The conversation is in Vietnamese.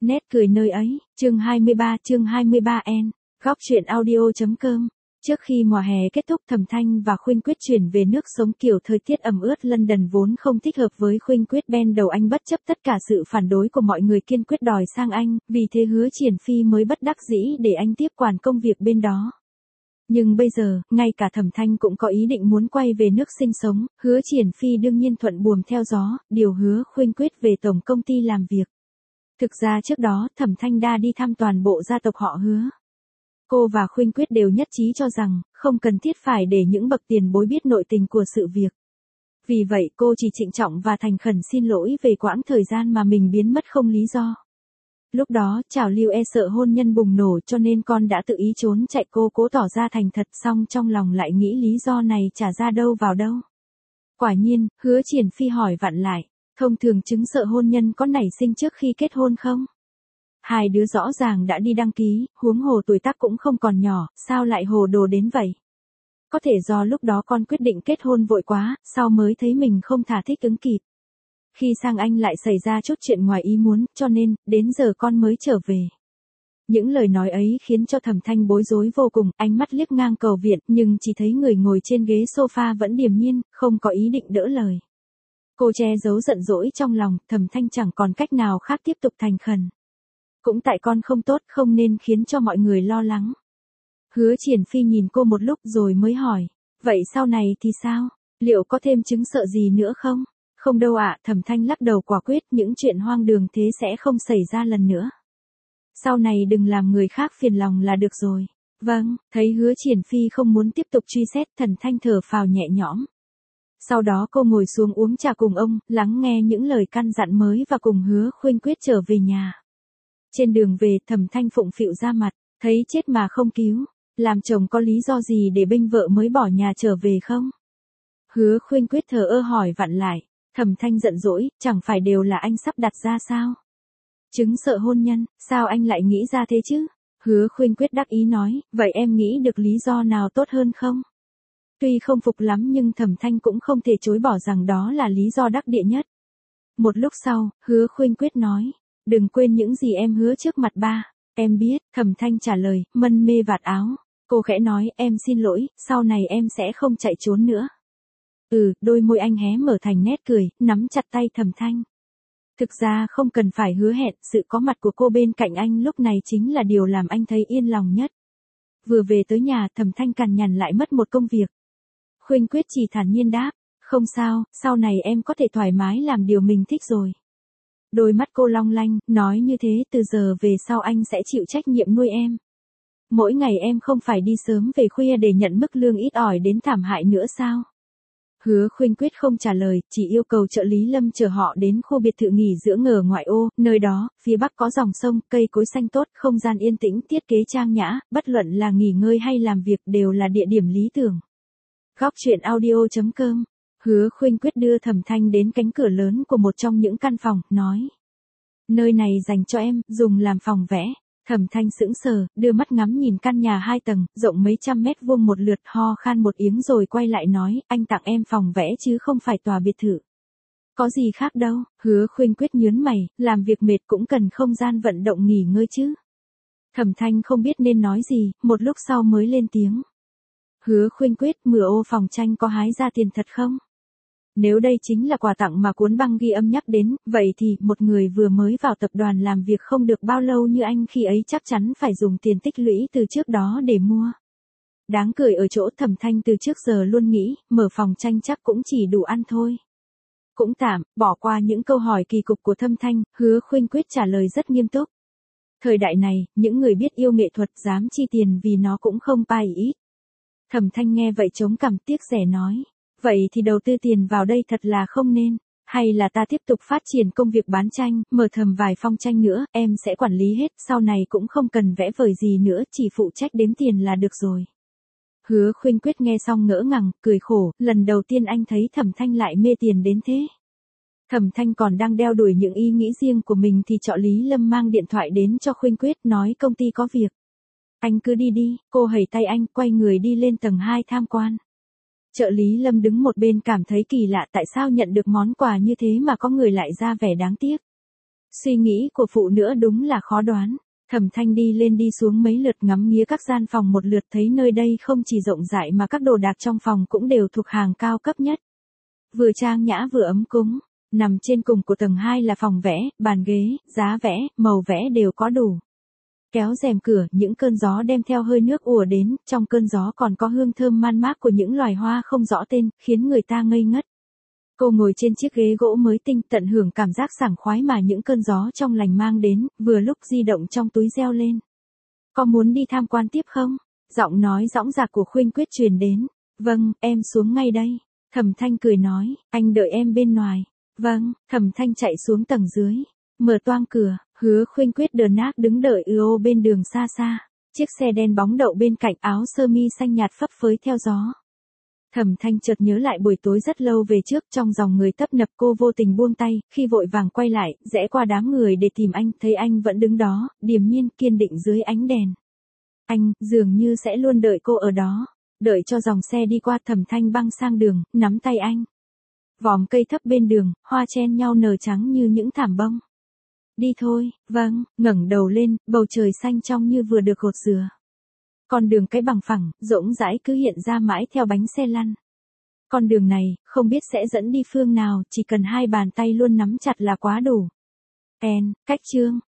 Nét cười nơi ấy, chương 23N, góc truyện audio.com. Trước khi mùa hè kết thúc, Thẩm Thanh và Khuynh Quyết chuyển về nước sống. Kiểu thời tiết ẩm ướt London vốn không thích hợp với Khuynh Quyết. Ban đầu anh bất chấp tất cả sự phản đối của mọi người, kiên quyết đòi sang Anh, vì thế Hứa Triển Phi mới bất đắc dĩ để anh tiếp quản công việc bên đó. Nhưng bây giờ, ngay cả Thẩm Thanh cũng có ý định muốn quay về nước sinh sống. Hứa Triển Phi đương nhiên thuận buồm theo gió, điều Hứa Khuynh Quyết về tổng công ty làm việc. Thực ra trước đó, Thẩm Thanh đã đi thăm toàn bộ gia tộc họ Hứa. Cô và Khuynh Quyết đều nhất trí cho rằng, không cần thiết phải để những bậc tiền bối biết nội tình của sự việc. Vì vậy cô chỉ trịnh trọng và thành khẩn xin lỗi về quãng thời gian mà mình biến mất không lý do. Lúc đó, trào lưu sợ hôn nhân bùng nổ, cho nên con đã tự ý trốn chạy. Cô cố tỏ ra thành thật, xong trong lòng lại nghĩ lý do này chả ra đâu vào đâu. Quả nhiên, Hứa Triển Phi hỏi vặn lại, thông thường chứng sợ hôn nhân có nảy sinh trước khi kết hôn không? Hai đứa rõ ràng đã đi đăng ký, huống hồ tuổi tác cũng không còn nhỏ, sao lại hồ đồ đến vậy? Có thể do lúc đó con quyết định kết hôn vội quá, sau mới thấy mình không thả thích ứng kịp. Khi sang Anh lại xảy ra chút chuyện ngoài ý muốn, cho nên, đến giờ con mới trở về. Những lời nói ấy khiến cho Thẩm Thanh bối rối vô cùng, ánh mắt liếc ngang cầu viện, nhưng chỉ thấy người ngồi trên ghế sofa vẫn điềm nhiên, không có ý định đỡ lời. Cô che giấu giận dỗi trong lòng, Thẩm Thanh chẳng còn cách nào khác tiếp tục thành khẩn. Cũng tại con không tốt, không nên khiến cho mọi người lo lắng. Hứa Triển Phi nhìn cô một lúc rồi mới hỏi, vậy sau này thì sao? Liệu có thêm chứng sợ gì nữa không? Không đâu ạ, Thẩm Thanh lắc đầu quả quyết, những chuyện hoang đường thế sẽ không xảy ra lần nữa. Sau này đừng làm người khác phiền lòng là được rồi. Vâng, thấy Hứa Triển Phi không muốn tiếp tục truy xét, Thẩm Thanh thở phào nhẹ nhõm. Sau đó cô ngồi xuống uống trà cùng ông, lắng nghe những lời căn dặn mới và cùng Hứa Khuynh Quyết trở về nhà. Trên đường về, Thẩm Thanh phụng phịu ra mặt, thấy chết mà không cứu. Làm chồng có lý do gì để bênh vợ mới bỏ nhà trở về không? Hứa Khuynh Quyết thờ ơ hỏi vặn lại. Thẩm Thanh giận dỗi, chẳng phải đều là anh sắp đặt ra sao? Chứng sợ hôn nhân, sao anh lại nghĩ ra thế chứ? Hứa Khuynh Quyết đắc ý nói, vậy em nghĩ được lý do nào tốt hơn không? Tuy không phục lắm nhưng Thẩm Thanh cũng không thể chối bỏ rằng đó là lý do đắc địa nhất. Một lúc sau, Hứa Khuynh Quyết nói, đừng quên những gì em hứa trước mặt ba. Em biết, Thẩm Thanh trả lời, mân mê vạt áo. Cô khẽ nói, em xin lỗi, sau này em sẽ không chạy trốn nữa. Đôi môi anh hé mở thành nét cười, nắm chặt tay Thẩm Thanh. Thực ra không cần phải hứa hẹn, sự có mặt của cô bên cạnh anh lúc này chính là điều làm anh thấy yên lòng nhất. Vừa về tới nhà, Thẩm Thanh cằn nhằn lại mất một công việc. Khuynh Quyết chỉ thản nhiên đáp, không sao, sau này em có thể thoải mái làm điều mình thích rồi. Đôi mắt cô long lanh, nói như thế từ giờ về sau anh sẽ chịu trách nhiệm nuôi em. Mỗi ngày em không phải đi sớm về khuya để nhận mức lương ít ỏi đến thảm hại nữa sao? Hứa Khuynh Quyết không trả lời, chỉ yêu cầu trợ lý Lâm chở họ đến khu biệt thự nghỉ dưỡng ở ngoại ô, nơi đó, phía bắc có dòng sông, cây cối xanh tốt, không gian yên tĩnh, thiết kế trang nhã, bất luận là nghỉ ngơi hay làm việc đều là địa điểm lý tưởng. Góc truyện audio.com. Hứa Khuynh Quyết đưa Thẩm Thanh đến cánh cửa lớn của một trong những căn phòng, nói. Nơi này dành cho em, dùng làm phòng vẽ. Thẩm Thanh sững sờ, đưa mắt ngắm nhìn căn nhà 2 tầng, rộng mấy trăm mét vuông một lượt, ho khan một tiếng rồi quay lại nói, anh tặng em phòng vẽ chứ không phải tòa biệt thự. Có gì khác đâu, Hứa Khuynh Quyết nhướng mày, làm việc mệt cũng cần không gian vận động nghỉ ngơi chứ. Thẩm Thanh không biết nên nói gì, một lúc sau mới lên tiếng. Hứa Khuynh Quyết, mửa ô phòng tranh có hái ra tiền thật không? Nếu đây chính là quà tặng mà cuốn băng ghi âm nhắc đến, vậy thì, một người vừa mới vào tập đoàn làm việc không được bao lâu như anh khi ấy chắc chắn phải dùng tiền tích lũy từ trước đó để mua. Đáng cười ở chỗ Thẩm Thanh từ trước giờ luôn nghĩ, mở phòng tranh chắc cũng chỉ đủ ăn thôi. Cũng tạm, bỏ qua những câu hỏi kỳ cục của Thẩm Thanh, Hứa Khuynh Quyết trả lời rất nghiêm túc. Thời đại này, những người biết yêu nghệ thuật dám chi tiền vì nó cũng không pai ít. Thẩm Thanh nghe vậy chống cằm tiếc rẻ nói. Vậy thì đầu tư tiền vào đây thật là không nên. Hay là ta tiếp tục phát triển công việc bán tranh, mở thầm vài phong tranh nữa, em sẽ quản lý hết, sau này cũng không cần vẽ vời gì nữa, chỉ phụ trách đếm tiền là được rồi. Hứa Khuynh Quyết nghe xong ngỡ ngàng, cười khổ, lần đầu tiên anh thấy Thẩm Thanh lại mê tiền đến thế. Thẩm Thanh còn đang đeo đuổi những ý nghĩ riêng của mình thì trợ lý Lâm mang điện thoại đến cho Khuynh Quyết, nói công ty có việc. Anh cứ đi đi, cô hẩy tay anh, quay người đi lên tầng 2 tham quan. Trợ lý Lâm đứng một bên cảm thấy kỳ lạ, tại sao nhận được món quà như thế mà có người lại ra vẻ đáng tiếc. Suy nghĩ của phụ nữ đúng là khó đoán. Thẩm Thanh đi lên đi xuống mấy lượt ngắm nghía các gian phòng một lượt, thấy nơi đây không chỉ rộng rãi mà các đồ đạc trong phòng cũng đều thuộc hàng cao cấp nhất. Vừa trang nhã vừa ấm cúng. Nằm trên cùng của tầng 2 là phòng vẽ, bàn ghế, giá vẽ, màu vẽ đều có đủ. Kéo rèm cửa, những cơn gió đem theo hơi nước ùa đến, trong cơn gió còn có hương thơm man mác của những loài hoa không rõ tên, khiến người ta ngây ngất. Cô ngồi trên chiếc ghế gỗ mới tinh, tận hưởng cảm giác sảng khoái mà những cơn gió trong lành mang đến, vừa lúc di động trong túi reo lên. Có muốn đi tham quan tiếp không? Giọng nói dõng dạc của Khuynh Quyết truyền đến. Vâng, em xuống ngay đây. Thẩm Thanh cười nói, anh đợi em bên ngoài. Vâng, Thẩm Thanh chạy xuống tầng dưới. Mở toang cửa, Hứa Khuynh Quyết đờ nác đứng đợi ô bên đường xa xa. Chiếc xe đen bóng đậu bên cạnh, áo sơ mi xanh nhạt phấp phới theo gió. Thẩm Thanh chợt nhớ lại buổi tối rất lâu về trước, trong dòng người tấp nập cô vô tình buông tay, khi vội vàng quay lại, rẽ qua đám người để tìm anh, thấy anh vẫn đứng đó, điềm nhiên kiên định dưới ánh đèn. Anh, dường như sẽ luôn đợi cô ở đó. Đợi cho dòng xe đi qua, Thẩm Thanh băng sang đường, nắm tay anh. Vòm cây thấp bên đường, hoa chen nhau nở trắng như những thảm bông. Đi thôi, vâng, ngẩng đầu lên, bầu trời xanh trong như vừa được gột rửa. Con đường cái bằng phẳng, rỗng rãi cứ hiện ra mãi theo bánh xe lăn. Con đường này, không biết sẽ dẫn đi phương nào, chỉ cần hai bàn tay luôn nắm chặt là quá đủ. Cách chương.